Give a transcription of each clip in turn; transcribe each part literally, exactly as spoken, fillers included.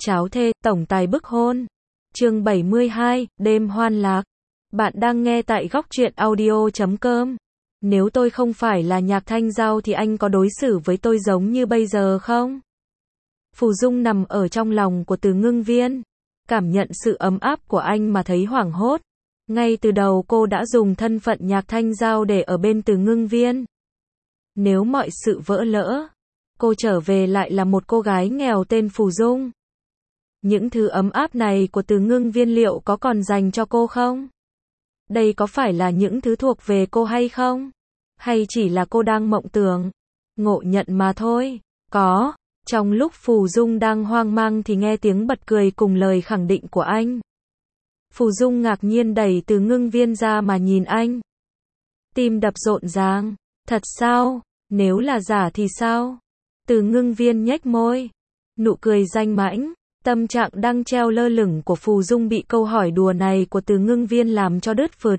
Cháo thê, tổng tài bức hôn. Chương bảy mươi hai, đêm hoan lạc. Bạn đang nghe tại góc truyện audio chấm com. Nếu tôi không phải là Nhạc Thanh Giao thì anh có đối xử với tôi giống như bây giờ không? Phù Dung nằm ở trong lòng của Từ Ngưng Viên, cảm nhận sự ấm áp của anh mà thấy hoảng hốt. Ngay từ đầu cô đã dùng thân phận Nhạc Thanh Giao để ở bên Từ Ngưng Viên. Nếu mọi sự vỡ lỡ, cô trở về lại là một cô gái nghèo tên Phù Dung. Những thứ ấm áp này của Từ Ngưng Viên liệu có còn dành cho cô không? Đây có phải là những thứ thuộc về cô hay không? Hay chỉ là cô đang mộng tưởng, ngộ nhận mà thôi? Có. Trong lúc Phù Dung đang hoang mang thì nghe tiếng bật cười cùng lời khẳng định của anh. Phù Dung ngạc nhiên đẩy Từ Ngưng Viên ra mà nhìn anh. Tim đập rộn ràng. Thật sao? Nếu là giả thì sao? Từ Ngưng Viên nhếch môi. Nụ cười danh mãnh. Tâm trạng đang treo lơ lửng của Phù Dung bị câu hỏi đùa này của Từ Ngưng Viên làm cho đứt phượt.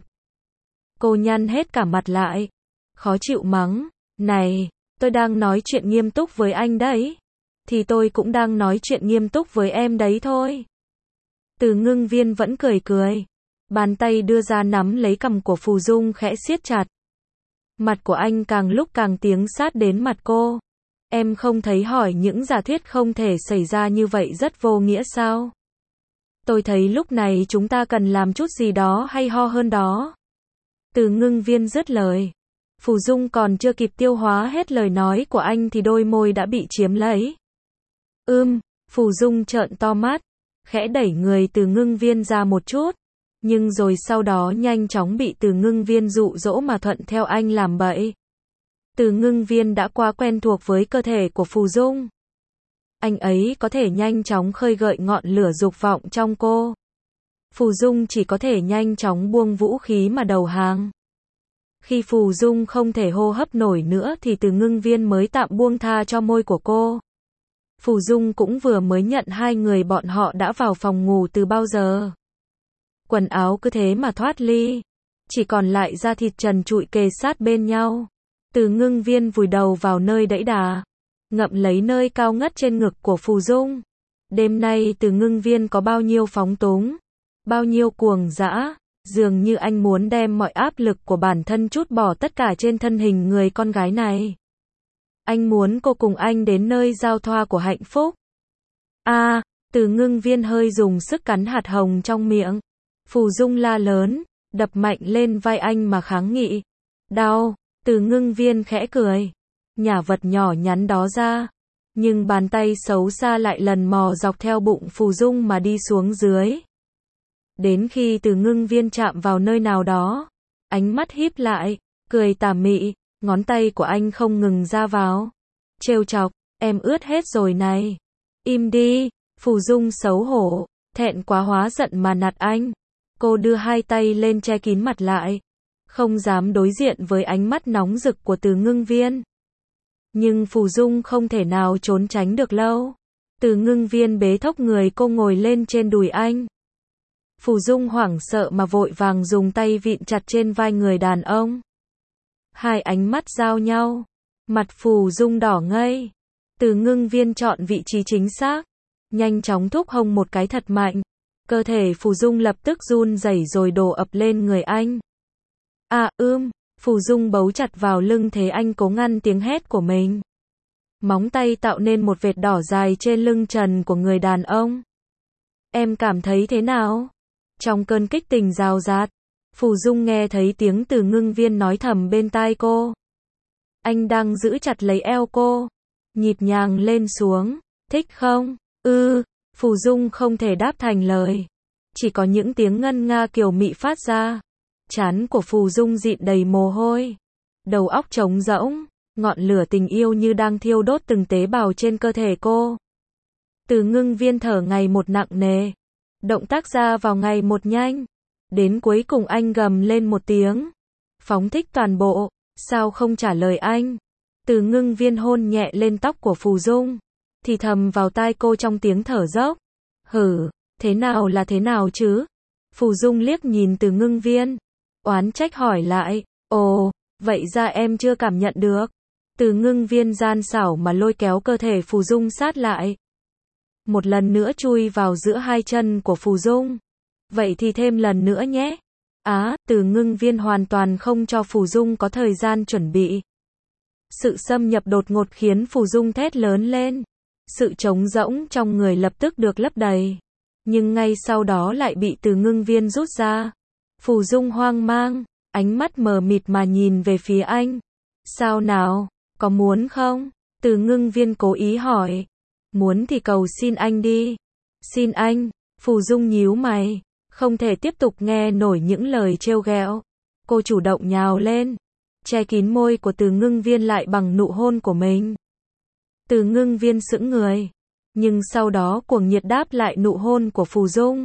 Cô nhăn hết cả mặt lại. Khó chịu mắng. Này, tôi đang nói chuyện nghiêm túc với anh đấy. Thì tôi cũng đang nói chuyện nghiêm túc với em đấy thôi. Từ Ngưng Viên vẫn cười cười. Bàn tay đưa ra nắm lấy cằm của Phù Dung khẽ siết chặt. Mặt của anh càng lúc càng tiến sát đến mặt cô. Em không thấy hỏi những giả thuyết không thể xảy ra như vậy rất vô nghĩa sao? Tôi thấy lúc này chúng ta cần làm chút gì đó hay ho hơn đó. Từ Ngưng Viên dứt lời. Phù Dung còn chưa kịp tiêu hóa hết lời nói của anh thì đôi môi đã bị chiếm lấy. Ưm, Phù Dung trợn to mắt, khẽ đẩy người Từ Ngưng Viên ra một chút, nhưng rồi sau đó nhanh chóng bị Từ Ngưng Viên dụ dỗ mà thuận theo anh làm bậy. Từ Ngưng Viên đã quá quen thuộc với cơ thể của Phù Dung. Anh ấy có thể nhanh chóng khơi gợi ngọn lửa dục vọng trong cô. Phù Dung chỉ có thể nhanh chóng buông vũ khí mà đầu hàng. Khi Phù Dung không thể hô hấp nổi nữa thì Từ Ngưng Viên mới tạm buông tha cho môi của cô. Phù Dung cũng vừa mới nhận hai người bọn họ đã vào phòng ngủ từ bao giờ. Quần áo cứ thế mà thoát ly. Chỉ còn lại da thịt trần trụi kề sát bên nhau. Từ Ngưng Viên vùi đầu vào nơi đẫy đà, ngậm lấy nơi cao ngất trên ngực của Phù Dung. Đêm nay Từ Ngưng Viên có bao nhiêu phóng túng, bao nhiêu cuồng dã, dường như anh muốn đem mọi áp lực của bản thân trút bỏ tất cả trên thân hình người con gái này. Anh muốn cô cùng anh đến nơi giao thoa của hạnh phúc. A, à, Từ Ngưng Viên hơi dùng sức cắn hạt hồng trong miệng. Phù Dung la lớn, đập mạnh lên vai anh mà kháng nghị. Đau. Từ Ngưng Viên khẽ cười, nhả vật nhỏ nhắn đó ra, nhưng bàn tay xấu xa lại lần mò dọc theo bụng Phù Dung mà đi xuống dưới. Đến khi Từ Ngưng Viên chạm vào nơi nào đó, ánh mắt híp lại, cười tà mị, ngón tay của anh không ngừng ra vào. Trêu chọc, em ướt hết rồi này. Im đi, Phù Dung xấu hổ, thẹn quá hóa giận mà nạt anh. Cô đưa hai tay lên che kín mặt lại, không dám đối diện với ánh mắt nóng rực của Từ Ngưng Viên. Nhưng Phù Dung không thể nào trốn tránh được lâu. Từ Ngưng Viên bế thốc người cô ngồi lên trên đùi anh. Phù Dung hoảng sợ mà vội vàng dùng tay vịn chặt trên vai người đàn ông. Hai ánh mắt giao nhau. Mặt Phù Dung đỏ ngây. Từ Ngưng Viên chọn vị trí chính xác, nhanh chóng thúc hông một cái thật mạnh. Cơ thể Phù Dung lập tức run rẩy rồi đổ ập lên người anh. À ưm, Phù Dung bấu chặt vào lưng thế anh cố ngăn tiếng hét của mình. Móng tay tạo nên một vệt đỏ dài trên lưng trần của người đàn ông. Em cảm thấy thế nào? Trong cơn kích tình rào rạt, Phù Dung nghe thấy tiếng Từ Ngưng Viên nói thầm bên tai cô. Anh đang giữ chặt lấy eo cô, nhịp nhàng lên xuống. Thích không? Ư, Phù Dung không thể đáp thành lời. Chỉ có những tiếng ngân nga kiều mị phát ra. Trán của Phù Dung dịn đầy mồ hôi. Đầu óc trống rỗng, ngọn lửa tình yêu như đang thiêu đốt từng tế bào trên cơ thể cô. Từ Ngưng Viên thở ngày một nặng nề. Động tác ra vào ngày một nhanh. Đến cuối cùng anh gầm lên một tiếng. Phóng thích toàn bộ, sao không trả lời anh? Từ Ngưng Viên hôn nhẹ lên tóc của Phù Dung, thì thầm vào tai cô trong tiếng thở dốc. Hử, thế nào là thế nào chứ? Phù Dung liếc nhìn Từ Ngưng Viên, oán trách hỏi lại. Ồ, vậy ra em chưa cảm nhận được. Từ Ngưng Viên gian xảo mà lôi kéo cơ thể Phù Dung sát lại. một lần nữa chui vào giữa hai chân của Phù Dung. Vậy thì thêm lần nữa nhé. Á, Từ Ngưng Viên hoàn toàn không cho Phù Dung có thời gian chuẩn bị. Sự xâm nhập đột ngột khiến Phù Dung thét lớn lên. Sự trống rỗng trong người lập tức được lấp đầy. Nhưng ngay sau đó lại bị Từ Ngưng Viên rút ra. Phù Dung hoang mang, ánh mắt mờ mịt mà nhìn về phía anh. Sao nào, có muốn không? Từ Ngưng Viên cố ý hỏi. Muốn thì cầu xin anh đi. Xin anh, Phù Dung nhíu mày, không thể tiếp tục nghe nổi những lời trêu ghẹo. Cô chủ động nhào lên, che kín môi của Từ Ngưng Viên lại bằng nụ hôn của mình. Từ Ngưng Viên sững người, nhưng sau đó cuồng nhiệt đáp lại nụ hôn của Phù Dung.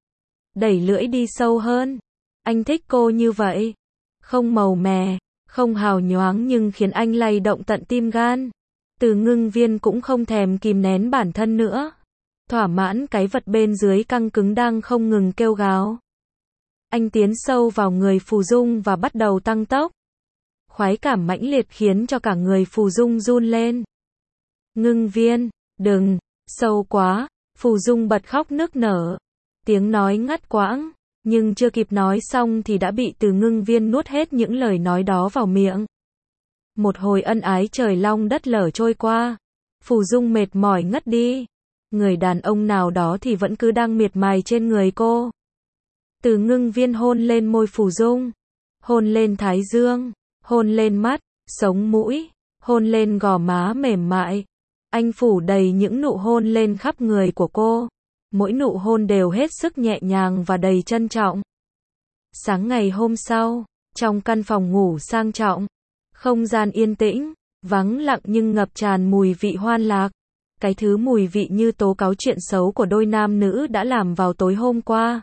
Đẩy lưỡi đi sâu hơn. Anh thích cô như vậy. Không màu mè, không hào nhoáng nhưng khiến anh lay động tận tim gan. Từ Ngưng Viên cũng không thèm kìm nén bản thân nữa. Thỏa mãn cái vật bên dưới căng cứng đang không ngừng kêu gào. Anh tiến sâu vào người Phù Dung và bắt đầu tăng tốc. Khoái cảm mãnh liệt khiến cho cả người Phù Dung run lên. Ngưng Viên, đừng, sâu quá. Phù Dung bật khóc nức nở. Tiếng nói ngắt quãng, nhưng chưa kịp nói xong thì đã bị Từ Ngưng Viên nuốt hết những lời nói đó vào miệng. Một hồi ân ái trời long đất lở trôi qua. Phù Dung mệt mỏi ngất đi. Người đàn ông nào đó thì vẫn cứ đang miệt mài trên người cô. Từ Ngưng Viên hôn lên môi Phù Dung, hôn lên thái dương, hôn lên mắt, sống mũi, hôn lên gò má mềm mại. Anh phủ đầy những nụ hôn lên khắp người của cô. Mỗi nụ hôn đều hết sức nhẹ nhàng và đầy trân trọng. Sáng ngày hôm sau, trong căn phòng ngủ sang trọng, không gian yên tĩnh, vắng lặng nhưng ngập tràn mùi vị hoan lạc. Cái thứ mùi vị như tố cáo chuyện xấu của đôi nam nữ đã làm vào tối hôm qua.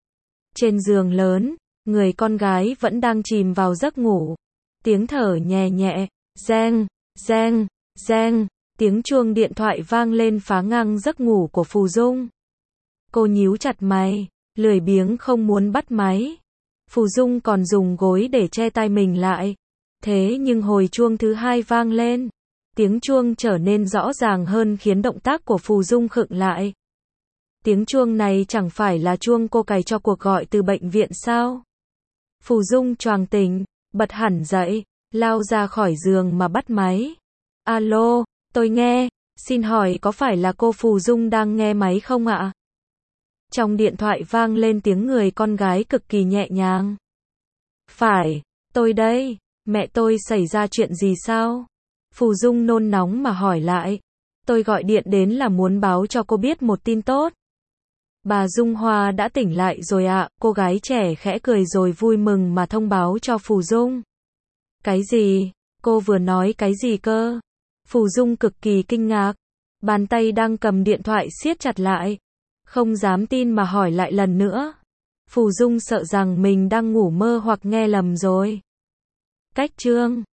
Trên giường lớn, người con gái vẫn đang chìm vào giấc ngủ. Tiếng thở nhẹ nhẹ, reng, reng, reng, tiếng chuông điện thoại vang lên phá ngang giấc ngủ của Phù Dung. Cô nhíu chặt mày, lười biếng không muốn bắt máy. Phù Dung còn dùng gối để che tai mình lại. Thế nhưng hồi chuông thứ hai vang lên, tiếng chuông trở nên rõ ràng hơn khiến động tác của Phù Dung khựng lại. Tiếng chuông này chẳng phải là chuông cô cài cho cuộc gọi từ bệnh viện sao? Phù Dung choàng tỉnh, bật hẳn dậy, lao ra khỏi giường mà bắt máy. Alo, tôi nghe, xin hỏi có phải là cô Phù Dung đang nghe máy không ạ? Trong điện thoại vang lên tiếng người con gái cực kỳ nhẹ nhàng. Phải, tôi đây, mẹ tôi xảy ra chuyện gì sao? Phù Dung nôn nóng mà hỏi lại. Tôi gọi điện đến là muốn báo cho cô biết một tin tốt. Bà Dung Hoa đã tỉnh lại rồi ạ, cô gái trẻ khẽ cười rồi vui mừng mà thông báo cho Phù Dung. Cái gì? Cô vừa nói cái gì cơ? Phù Dung cực kỳ kinh ngạc. Bàn tay đang cầm điện thoại siết chặt lại. Không dám tin mà hỏi lại lần nữa. Phù Dung sợ rằng mình đang ngủ mơ hoặc nghe lầm rồi. Cách chương